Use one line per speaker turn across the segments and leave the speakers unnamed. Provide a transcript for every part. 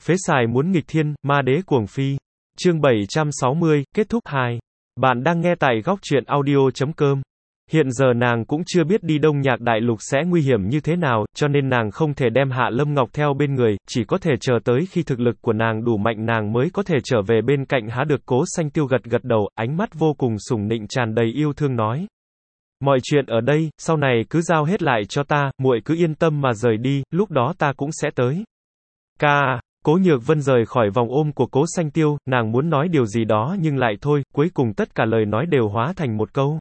Phế xài muốn nghịch thiên, ma đế cuồng phi. Chương 760, kết thúc 2. Bạn đang nghe tại góc truyện audio.com. Hiện giờ nàng cũng chưa biết đi Đông Nhạc Đại Lục sẽ nguy hiểm như thế nào, cho nên nàng không thể đem Hạ Lâm Ngọc theo bên người, chỉ có thể chờ tới khi thực lực của nàng đủ mạnh nàng mới có thể trở về bên cạnh. Há được Cố Xanh Tiêu gật gật đầu, ánh mắt vô cùng sủng nịnh tràn đầy yêu thương nói. Mọi chuyện ở đây, sau này cứ giao hết lại cho ta, muội cứ yên tâm mà rời đi, lúc đó ta cũng sẽ tới. Cố Nhược Vân rời khỏi vòng ôm của Cố Xanh Tiêu, nàng muốn nói điều gì đó nhưng lại thôi, cuối cùng tất cả lời nói đều hóa thành một câu.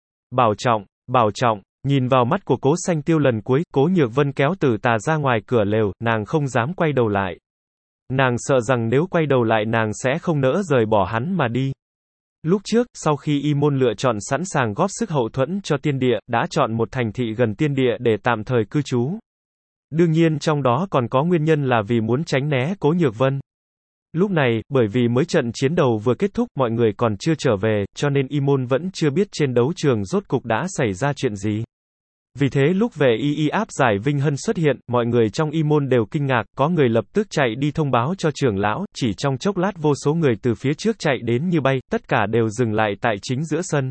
Bảo trọng, nhìn vào mắt của Cố Xanh Tiêu lần cuối, Cố Nhược Vân kéo Tử Tà ra ngoài cửa lều, nàng không dám quay đầu lại. Nàng sợ rằng nếu quay đầu lại nàng sẽ không nỡ rời bỏ hắn mà đi. Lúc trước, sau khi Y Môn lựa chọn sẵn sàng góp sức hậu thuẫn cho tiên địa, đã chọn một thành thị gần tiên địa để tạm thời cư trú. Đương nhiên trong đó còn có nguyên nhân là vì muốn tránh né Cố Nhược Vân. Lúc này, bởi vì mới trận chiến đầu vừa kết thúc, mọi người còn chưa trở về, cho nên Y Môn vẫn chưa biết trên đấu trường rốt cục đã xảy ra chuyện gì. Vì thế lúc về Y áp giải Vinh Hân xuất hiện, mọi người trong Y Môn đều kinh ngạc, có người lập tức chạy đi thông báo cho trưởng lão, chỉ trong chốc lát vô số người từ phía trước chạy đến như bay, tất cả đều dừng lại tại chính giữa sân.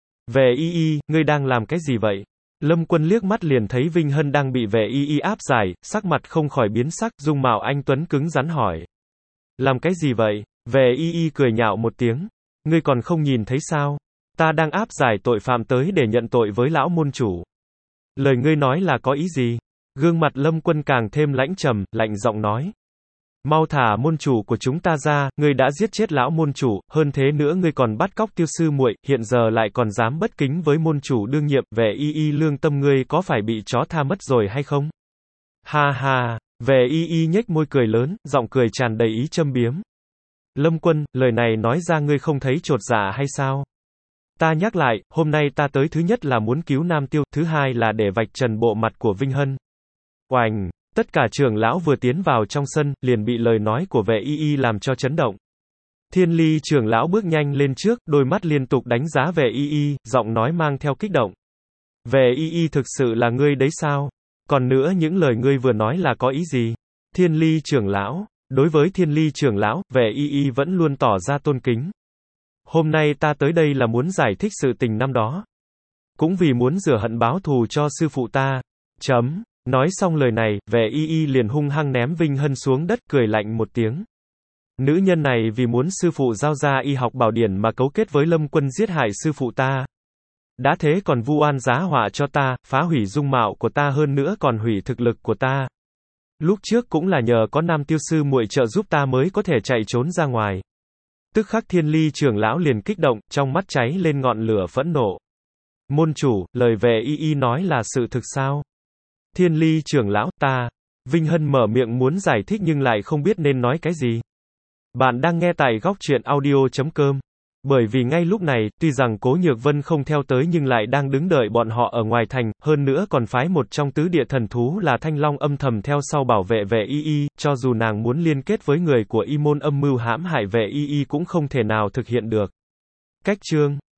Về ngươi đang làm cái gì vậy? Lâm Quân liếc mắt liền thấy Vinh Hân đang bị về Y áp giải, sắc mặt không khỏi biến sắc, dung mạo anh tuấn cứng rắn hỏi. Làm cái gì vậy? Về Y cười nhạo một tiếng. Ngươi còn không nhìn thấy sao? Ta đang áp giải tội phạm tới để nhận tội với lão môn chủ. Lời ngươi nói là có ý gì? Gương mặt Lâm Quân càng thêm lãnh trầm, lạnh giọng nói. Mau thả môn chủ của chúng ta ra, ngươi đã giết chết lão môn chủ, hơn thế nữa ngươi còn bắt cóc Tiêu sư muội, hiện giờ lại còn dám bất kính với môn chủ đương nhiệm, về Y lương tâm ngươi có phải bị chó tha mất rồi hay không? Ha ha, về Y nhếch môi cười lớn, giọng cười tràn đầy ý châm biếm. Lâm Quân, lời này nói ra ngươi không thấy chột dạ hay sao? Ta nhắc lại, hôm nay ta tới thứ nhất là muốn cứu Nam Tiêu, thứ hai là để vạch trần bộ mặt của Vinh Hân. Oành, tất cả trưởng lão vừa tiến vào trong sân, liền bị lời nói của vệ Y làm cho chấn động. Thiên Ly trưởng lão bước nhanh lên trước, đôi mắt liên tục đánh giá về Y, giọng nói mang theo kích động. Về Y thực sự là ngươi đấy sao? Còn nữa những lời ngươi vừa nói là có ý gì? Thiên Ly trưởng lão, đối với Thiên Ly trưởng lão, về Y vẫn luôn tỏ ra tôn kính. Hôm nay ta tới đây là muốn giải thích sự tình năm đó. Cũng vì muốn rửa hận báo thù cho sư phụ ta. Nói xong lời này, về Y liền hung hăng ném Vinh Hân xuống đất cười lạnh một tiếng. Nữ nhân này vì muốn sư phụ giao ra y học bảo điển mà cấu kết với Lâm Quân giết hại sư phụ ta. Đã thế còn vu oan giá họa cho ta, phá hủy dung mạo của ta hơn nữa còn hủy thực lực của ta. Lúc trước cũng là nhờ có Nam Tiêu sư muội trợ giúp ta mới có thể chạy trốn ra ngoài. Tức khắc Thiên Ly trưởng lão liền kích động, trong mắt cháy lên ngọn lửa phẫn nộ. Môn chủ, lời về Y nói là sự thực sao? Thiên Ly trưởng lão, ta. Vinh Hân mở miệng muốn giải thích nhưng lại không biết nên nói cái gì. Bạn đang nghe tại góc truyện audio.com. Bởi vì ngay lúc này, tuy rằng Cố Nhược Vân không theo tới nhưng lại đang đứng đợi bọn họ ở ngoài thành, hơn nữa còn phái một trong tứ địa thần thú là Thanh Long âm thầm theo sau bảo vệ về Y, cho dù nàng muốn liên kết với người của Y Môn âm mưu hãm hại về Y cũng không thể nào thực hiện được. Cách chương